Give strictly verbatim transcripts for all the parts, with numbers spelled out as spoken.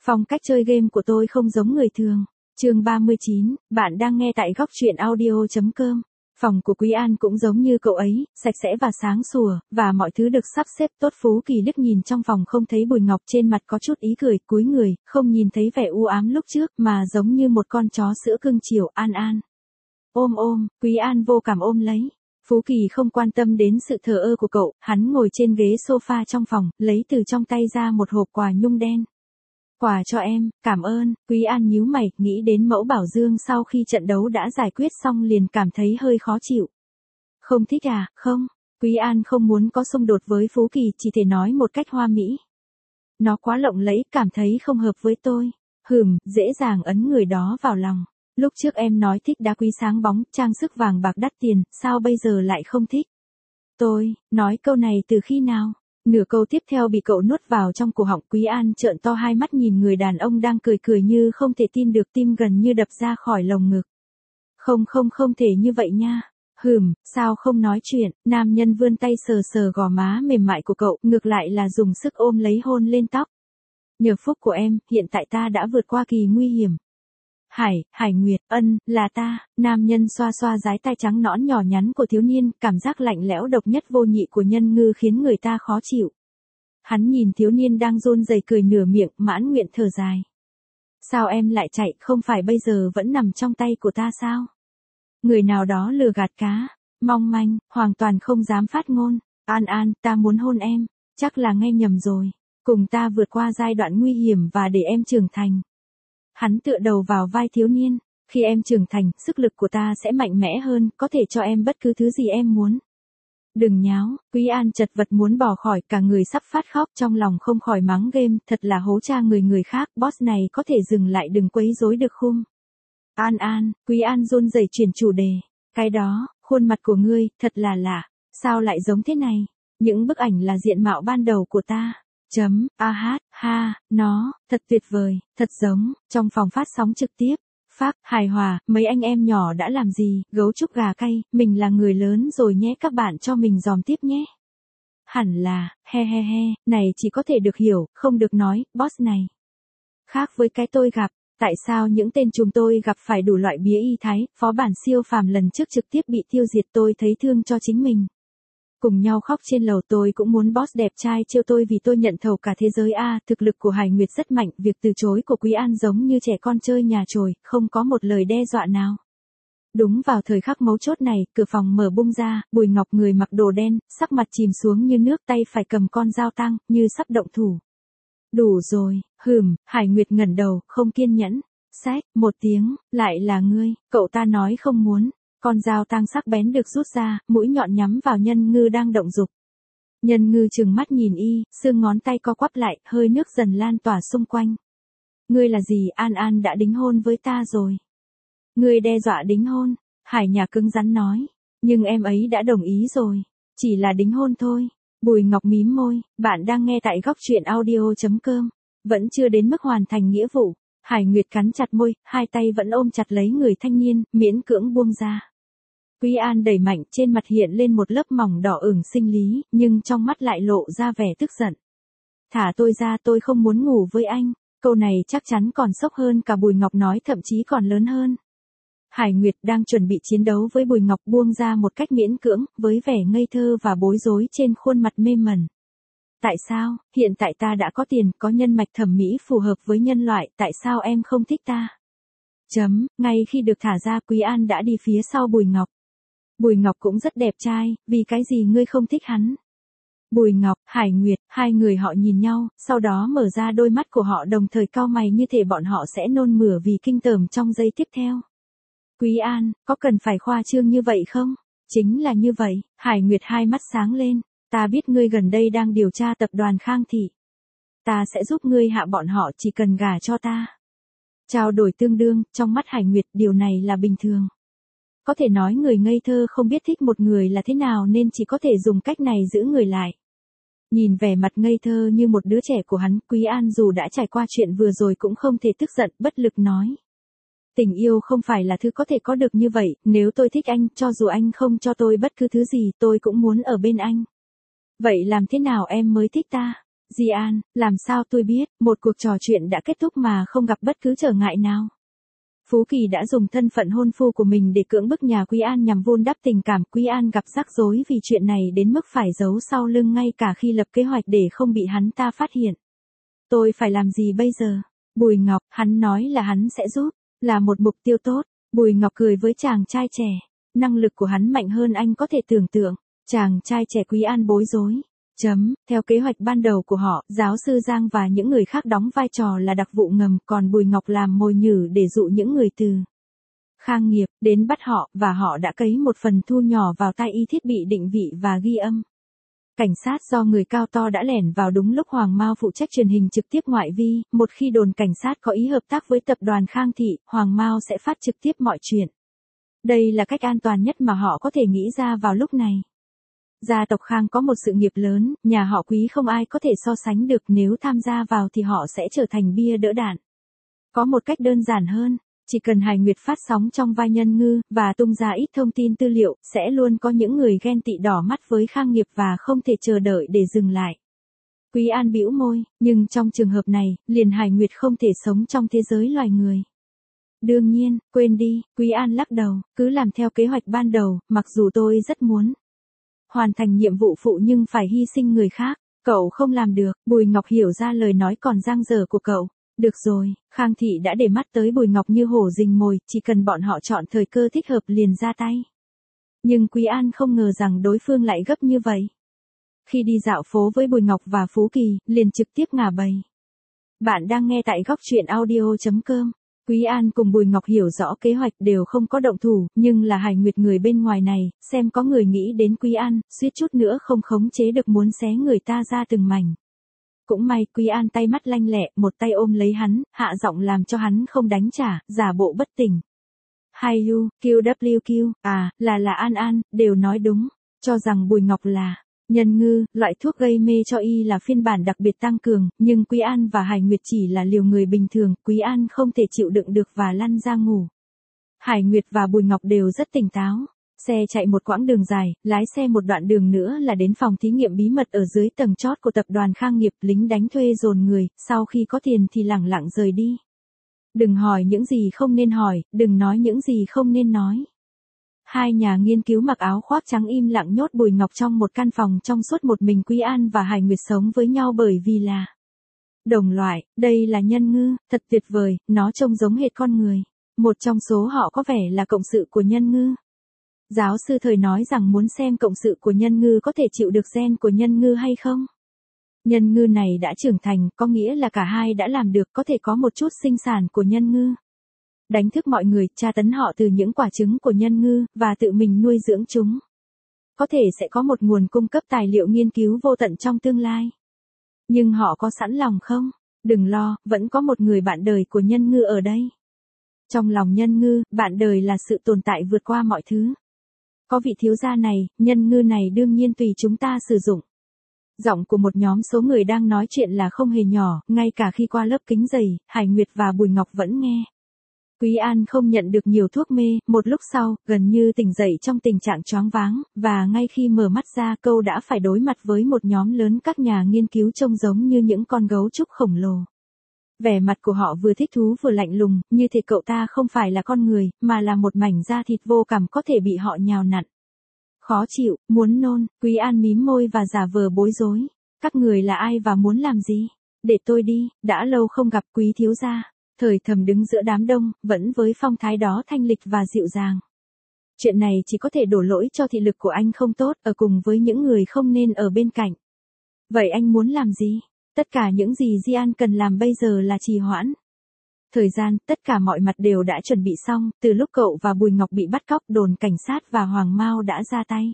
Phong cách chơi game của tôi không giống người thường. Chương ba mươi chín, bạn đang nghe tại góc truyện audio chấm com. Phòng của Quý An cũng giống như cậu ấy, sạch sẽ và sáng sủa, và mọi thứ được sắp xếp tốt. Phú Kỳ liếc nhìn trong phòng không thấy Bùi Ngọc, trên mặt có chút ý cười, cúi người, không nhìn thấy vẻ u ám lúc trước, mà giống như một con chó sữa cưng chiều. An An. Ôm ôm, Quý An vô cảm ôm lấy. Phú Kỳ không quan tâm đến sự thờ ơ của cậu, hắn ngồi trên ghế sofa trong phòng, lấy từ trong tay ra một hộp quà nhung đen. Quà cho em, cảm ơn. Quý An nhíu mày, nghĩ đến Mẫu Bảo Dương sau khi trận đấu đã giải quyết xong liền cảm thấy hơi khó chịu. Không thích à? Không. Quý An không muốn có xung đột với Phú Kỳ, chỉ thể nói một cách hoa mỹ. Nó quá lộng lẫy, cảm thấy không hợp với tôi. Hừm, dễ dàng ấn người đó vào lòng. Lúc trước em nói thích đá quý sáng bóng, trang sức vàng bạc đắt tiền, sao bây giờ lại không thích? Tôi, nói câu này từ khi nào? Nửa câu tiếp theo bị cậu nuốt vào trong cổ họng. Quý An trợn to hai mắt nhìn người đàn ông đang cười cười như không thể tin được, tim gần như đập ra khỏi lồng ngực. Không không không thể như vậy nha. Hừm, sao không nói chuyện? Nam nhân vươn tay sờ sờ gò má mềm mại của cậu, ngược lại là dùng sức ôm lấy hôn lên tóc. Nhờ phúc của em, hiện tại ta đã vượt qua kỳ nguy hiểm. Hải, Hải Nguyệt, ân, là ta. Nam nhân xoa xoa dái tay trắng nõn nhỏ nhắn của thiếu niên, cảm giác lạnh lẽo độc nhất vô nhị của nhân ngư khiến người ta khó chịu. Hắn nhìn thiếu niên đang run rẩy cười nửa miệng, mãn nguyện thở dài. Sao em lại chạy, không phải bây giờ vẫn nằm trong tay của ta sao? Người nào đó lừa gạt cá, mong manh, hoàn toàn không dám phát ngôn. An An, ta muốn hôn em, chắc là nghe nhầm rồi. Cùng ta vượt qua giai đoạn nguy hiểm và để em trưởng thành. Hắn tựa đầu vào vai thiếu niên, khi em trưởng thành, sức lực của ta sẽ mạnh mẽ hơn, có thể cho em bất cứ thứ gì em muốn. Đừng nháo. Quý An chật vật muốn bỏ khỏi, cả người sắp phát khóc, trong lòng không khỏi mắng game, thật là hố cha người người khác, boss này có thể dừng lại, đừng quấy rối được không? An An, Quý An run rẩy chuyển chủ đề. Cái đó, khuôn mặt của ngươi, thật là lạ, sao lại giống thế này? Những bức ảnh là diện mạo ban đầu của ta. Chấm, a hát, ha, nó, thật tuyệt vời, thật giống. Trong phòng phát sóng trực tiếp, Pháp, hài hòa, mấy anh em nhỏ đã làm gì? Gấu trúc gà cay, mình là người lớn rồi nhé, các bạn cho mình dòm tiếp nhé. Hẳn là, he he he, này chỉ có thể được hiểu, không được nói, boss này. Khác với cái tôi gặp, tại sao những tên chúng tôi gặp phải đủ loại bía y thái, phó bản siêu phàm lần trước trực tiếp bị tiêu diệt, tôi thấy thương cho chính mình. Cùng nhau khóc trên lầu, tôi cũng muốn boss đẹp trai trêu tôi vì tôi nhận thầu cả thế giới a. À, thực lực của Hải Nguyệt rất mạnh, việc từ chối của Quý An giống như trẻ con chơi nhà chòi, không có một lời đe dọa nào. Đúng vào thời khắc mấu chốt này, cửa phòng mở bung ra, Bùi Ngọc người mặc đồ đen, sắc mặt chìm xuống như nước, tay phải cầm con dao tăng, như sắp động thủ. Đủ rồi, hừm, Hải Nguyệt ngẩng đầu, không kiên nhẫn. Xách, một tiếng, lại là ngươi, cậu ta nói không muốn. Con dao tang sắc bén được rút ra, mũi nhọn nhắm vào nhân ngư đang động dục. Nhân ngư trừng mắt nhìn y, xương ngón tay co quắp lại, hơi nước dần lan tỏa xung quanh. Ngươi là gì? An An đã đính hôn với ta rồi. Ngươi đe dọa đính hôn, Hải Nhà cứng rắn nói. Nhưng em ấy đã đồng ý rồi, chỉ là đính hôn thôi. Bùi Ngọc mím môi, bạn đang nghe tại góc truyện audio chấm com. Vẫn chưa đến mức hoàn thành nghĩa vụ. Hải Nguyệt cắn chặt môi, hai tay vẫn ôm chặt lấy người thanh niên, miễn cưỡng buông ra. Quý An đẩy mạnh, trên mặt hiện lên một lớp mỏng đỏ ửng sinh lý, nhưng trong mắt lại lộ ra vẻ tức giận. Thả tôi ra, tôi không muốn ngủ với anh. Câu này chắc chắn còn sốc hơn cả Bùi Ngọc nói, thậm chí còn lớn hơn. Hải Nguyệt đang chuẩn bị chiến đấu với Bùi Ngọc, buông ra một cách miễn cưỡng, với vẻ ngây thơ và bối rối trên khuôn mặt mê mẩn. Tại sao, hiện tại ta đã có tiền, có nhân mạch thẩm mỹ phù hợp với nhân loại, tại sao em không thích ta? Chấm, ngay khi được thả ra, Quý An đã đi phía sau Bùi Ngọc. Bùi Ngọc cũng rất đẹp trai, vì cái gì ngươi không thích hắn? Bùi Ngọc, Hải Nguyệt, hai người họ nhìn nhau, sau đó mở ra đôi mắt của họ đồng thời cau mày như thể bọn họ sẽ nôn mửa vì kinh tởm trong giây tiếp theo. Quý An, có cần phải khoa trương như vậy không? Chính là như vậy, Hải Nguyệt hai mắt sáng lên. Ta biết ngươi gần đây đang điều tra tập đoàn Khang Thị. Ta sẽ giúp ngươi hạ bọn họ, chỉ cần gả cho ta. Trao đổi tương đương, trong mắt Hải Nguyệt, điều này là bình thường. Có thể nói người ngây thơ không biết thích một người là thế nào nên chỉ có thể dùng cách này giữ người lại. Nhìn vẻ mặt ngây thơ như một đứa trẻ của hắn, Quý An dù đã trải qua chuyện vừa rồi cũng không thể tức giận, bất lực nói. Tình yêu không phải là thứ có thể có được như vậy, nếu tôi thích anh, cho dù anh không cho tôi bất cứ thứ gì, tôi cũng muốn ở bên anh. Vậy làm thế nào em mới thích ta? Di An, làm sao tôi biết, một cuộc trò chuyện đã kết thúc mà không gặp bất cứ trở ngại nào. Phú Kỳ đã dùng thân phận hôn phu của mình để cưỡng bức nhà Quý An nhằm vun đắp tình cảm. Quý An gặp rắc rối vì chuyện này đến mức phải giấu sau lưng ngay cả khi lập kế hoạch để không bị hắn ta phát hiện. Tôi phải làm gì bây giờ? Bùi Ngọc, hắn nói là hắn sẽ giúp, là một mục tiêu tốt. Bùi Ngọc cười với chàng trai trẻ. Năng lực của hắn mạnh hơn anh có thể tưởng tượng. Chàng trai trẻ Quý An bối rối. Chấm, theo kế hoạch ban đầu của họ, giáo sư Giang và những người khác đóng vai trò là đặc vụ ngầm, còn Bùi Ngọc làm mồi nhử để dụ những người từ Khang Nghiệp đến bắt họ, và họ đã cấy một phần thu nhỏ vào tai y thiết bị định vị và ghi âm. Cảnh sát do người cao to đã lẻn vào đúng lúc Hoàng Mao phụ trách truyền hình trực tiếp ngoại vi, một khi đồn cảnh sát có ý hợp tác với tập đoàn Khang Thị, Hoàng Mao sẽ phát trực tiếp mọi chuyện. Đây là cách an toàn nhất mà họ có thể nghĩ ra vào lúc này. Gia tộc Khang có một sự nghiệp lớn, nhà họ Quý không ai có thể so sánh được, nếu tham gia vào thì họ sẽ trở thành bia đỡ đạn. Có một cách đơn giản hơn, chỉ cần Hải Nguyệt phát sóng trong vai Nhân Ngư, và tung ra ít thông tin tư liệu, sẽ luôn có những người ghen tị đỏ mắt với Khang Nghiệp và không thể chờ đợi để dừng lại. Quý An bĩu môi, nhưng trong trường hợp này, liền Hải Nguyệt không thể sống trong thế giới loài người. Đương nhiên, quên đi, Quý An lắc đầu, cứ làm theo kế hoạch ban đầu, mặc dù tôi rất muốn hoàn thành nhiệm vụ phụ nhưng phải hy sinh người khác. Cậu không làm được. Bùi Ngọc hiểu ra lời nói còn dang dở của cậu. Được rồi, Khang Thị đã để mắt tới Bùi Ngọc như hổ rình mồi, chỉ cần bọn họ chọn thời cơ thích hợp liền ra tay. Nhưng Quý An không ngờ rằng đối phương lại gấp như vậy. Khi đi dạo phố với Bùi Ngọc và Phú Kỳ, liền trực tiếp ngả bầy. Bạn đang nghe tại góc truyện audio chấm com. Quý An cùng Bùi Ngọc hiểu rõ kế hoạch, đều không có động thủ, nhưng là Hải Nguyệt người bên ngoài này, xem có người nghĩ đến Quý An, suýt chút nữa không khống chế được muốn xé người ta ra từng mảnh. Cũng may Quý An tay mắt lanh lẹ, một tay ôm lấy hắn, hạ giọng làm cho hắn không đánh trả, giả bộ bất tỉnh. Hi you, Q W Q, à, là là An An, đều nói đúng, cho rằng Bùi Ngọc là Nhân Ngư, loại thuốc gây mê cho y là phiên bản đặc biệt tăng cường, nhưng Quý An và Hải Nguyệt chỉ là liều người bình thường, Quý An không thể chịu đựng được và lăn ra ngủ. Hải Nguyệt và Bùi Ngọc đều rất tỉnh táo. Xe chạy một quãng đường dài, lái xe một đoạn đường nữa là đến phòng thí nghiệm bí mật ở dưới tầng chót của tập đoàn Khang Nghiệp. Lính đánh thuê dồn người, sau khi có tiền thì lẳng lặng rời đi. Đừng hỏi những gì không nên hỏi, đừng nói những gì không nên nói. Hai nhà nghiên cứu mặc áo khoác trắng im lặng nhốt Bùi Ngọc trong một căn phòng trong suốt một mình. Quý An và Hải Nguyệt sống với nhau bởi vì là đồng loại. Đây là Nhân Ngư, thật tuyệt vời, nó trông giống hệt con người. Một trong số họ có vẻ là cộng sự của Nhân Ngư. Giáo sư Thời nói rằng muốn xem cộng sự của Nhân Ngư có thể chịu được gen của Nhân Ngư hay không. Nhân Ngư này đã trưởng thành, có nghĩa là cả hai đã làm được, có thể có một chút sinh sản của Nhân Ngư. Đánh thức mọi người, tra tấn họ từ những quả trứng của Nhân Ngư, và tự mình nuôi dưỡng chúng. Có thể sẽ có một nguồn cung cấp tài liệu nghiên cứu vô tận trong tương lai. Nhưng họ có sẵn lòng không? Đừng lo, vẫn có một người bạn đời của Nhân Ngư ở đây. Trong lòng Nhân Ngư, bạn đời là sự tồn tại vượt qua mọi thứ. Có vị thiếu gia này, Nhân Ngư này đương nhiên tùy chúng ta sử dụng. Giọng của một nhóm số người đang nói chuyện là không hề nhỏ, ngay cả khi qua lớp kính dày, Hải Nguyệt và Bùi Ngọc vẫn nghe. Quý An không nhận được nhiều thuốc mê, một lúc sau, gần như tỉnh dậy trong tình trạng choáng váng, và ngay khi mở mắt ra câu đã phải đối mặt với một nhóm lớn các nhà nghiên cứu trông giống như những con gấu trúc khổng lồ. Vẻ mặt của họ vừa thích thú vừa lạnh lùng, như thể cậu ta không phải là con người, mà là một mảnh da thịt vô cảm có thể bị họ nhào nặn. Khó chịu, muốn nôn, Quý An mím môi và giả vờ bối rối. Các người là ai và muốn làm gì? Để tôi đi, đã lâu không gặp Quý thiếu gia. Thời Thầm đứng giữa đám đông, vẫn với phong thái đó thanh lịch và dịu dàng. Chuyện này chỉ có thể đổ lỗi cho thị lực của anh không tốt, ở cùng với những người không nên ở bên cạnh. Vậy anh muốn làm gì? Tất cả những gì Di An cần làm bây giờ là trì hoãn thời gian, tất cả mọi mặt đều đã chuẩn bị xong, từ lúc cậu và Bùi Ngọc bị bắt cóc, đồn cảnh sát và Hoàng Mao đã ra tay.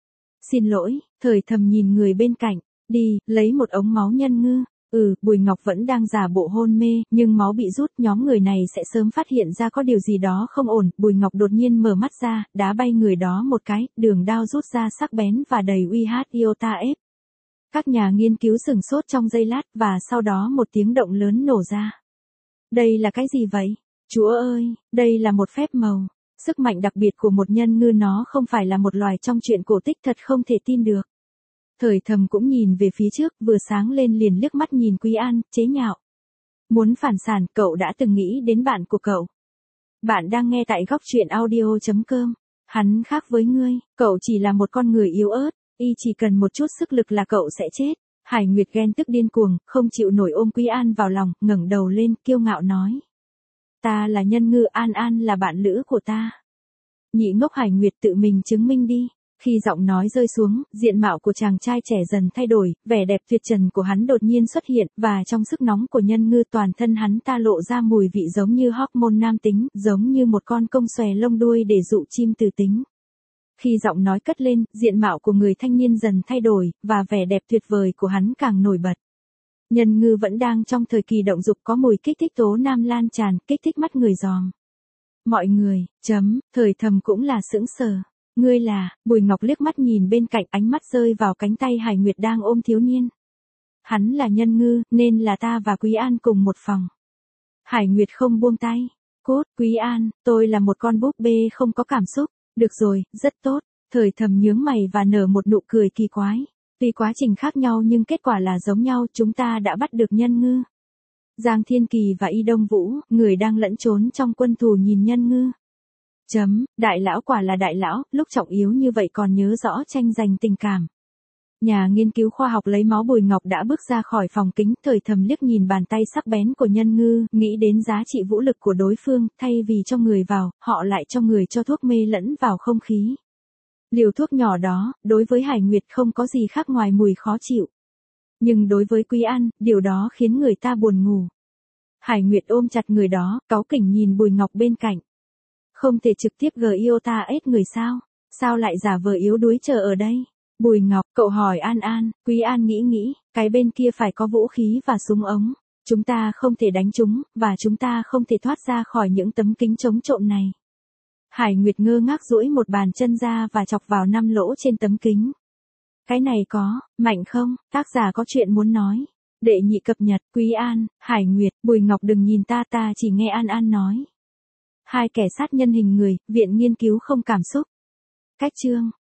Xin lỗi, Thời Thầm nhìn người bên cạnh, đi, lấy một ống máu Nhân Ngư. Ừ, Bùi Ngọc vẫn đang giả bộ hôn mê, nhưng máu bị rút, nhóm người này sẽ sớm phát hiện ra có điều gì đó không ổn. Bùi Ngọc đột nhiên mở mắt ra, đá bay người đó một cái, đường đao rút ra sắc bén và đầy uy hát iota ép. Các nhà nghiên cứu sửng sốt trong giây lát, và sau đó một tiếng động lớn nổ ra. Đây là cái gì vậy? Chúa ơi, đây là một phép màu. Sức mạnh đặc biệt của một Nhân Ngư, nó không phải là một loài trong truyện cổ tích, thật không thể tin được. Thời Thầm cũng nhìn về phía trước, vừa sáng lên liền liếc mắt nhìn Quý An, chế nhạo. Muốn phản sản, cậu đã từng nghĩ đến bạn của cậu. Bạn đang nghe tại góc truyện audio chấm com. Hắn khác với ngươi, cậu chỉ là một con người yếu ớt, y chỉ cần một chút sức lực là cậu sẽ chết. Hải Nguyệt ghen tức điên cuồng, không chịu nổi ôm Quý An vào lòng, ngẩng đầu lên, kiêu ngạo nói. Ta là Nhân Ngư, An An là bạn lữ của ta. Nhị ngốc Hải Nguyệt tự mình chứng minh đi. Khi giọng nói rơi xuống, diện mạo của chàng trai trẻ dần thay đổi, vẻ đẹp tuyệt trần của hắn đột nhiên xuất hiện, và trong sức nóng của Nhân Ngư toàn thân hắn ta lộ ra mùi vị giống như hormone nam tính, giống như một con công xòe lông đuôi để dụ chim từ tính. Khi giọng nói cất lên, diện mạo của người thanh niên dần thay đổi, và vẻ đẹp tuyệt vời của hắn càng nổi bật. Nhân Ngư vẫn đang trong thời kỳ động dục, có mùi kích thích tố nam lan tràn, kích thích mắt người giòm. Mọi người, chấm, Thời Thầm cũng là sững sờ. Ngươi là, Bùi Ngọc liếc mắt nhìn bên cạnh, ánh mắt rơi vào cánh tay Hải Nguyệt đang ôm thiếu niên. Hắn là Nhân Ngư, nên là ta và Quý An cùng một phòng. Hải Nguyệt không buông tay. Cốt, Quý An, tôi là một con búp bê không có cảm xúc. Được rồi, rất tốt. Thời Thầm nhướng mày và nở một nụ cười kỳ quái. Tuy quá trình khác nhau nhưng kết quả là giống nhau, chúng ta đã bắt được Nhân Ngư. Giang Thiên Kỳ và Y Đông Vũ, người đang lẫn trốn trong quân thù nhìn Nhân Ngư. Chấm, đại lão quả là đại lão, lúc trọng yếu như vậy còn nhớ rõ tranh giành tình cảm. Nhà nghiên cứu khoa học lấy máu Bùi Ngọc đã bước ra khỏi phòng kính, Thời Thầm liếc nhìn bàn tay sắc bén của Nhân Ngư, nghĩ đến giá trị vũ lực của đối phương, thay vì cho người vào, họ lại cho người cho thuốc mê lẫn vào không khí. Liều thuốc nhỏ đó, đối với Hải Nguyệt không có gì khác ngoài mùi khó chịu. Nhưng đối với Quý An, điều đó khiến người ta buồn ngủ. Hải Nguyệt ôm chặt người đó, cáu kỉnh nhìn Bùi Ngọc bên cạnh. Không thể trực tiếp gờ yêu ta ết người sao? Sao lại giả vờ yếu đuối chờ ở đây? Bùi Ngọc, cậu hỏi An An, Quý An nghĩ nghĩ, cái bên kia phải có vũ khí và súng ống. Chúng ta không thể đánh chúng, và chúng ta không thể thoát ra khỏi những tấm kính chống trộm này. Hải Nguyệt ngơ ngác duỗi một bàn chân ra và chọc vào năm lỗ trên tấm kính. Cái này có, mạnh không? Tác giả có chuyện muốn nói. Đệ nhị cập nhật, Quý An, Hải Nguyệt, Bùi Ngọc đừng nhìn ta, ta chỉ nghe An An nói. Hai kẻ sát nhân hình người, viện nghiên cứu không cảm xúc. Cách chương.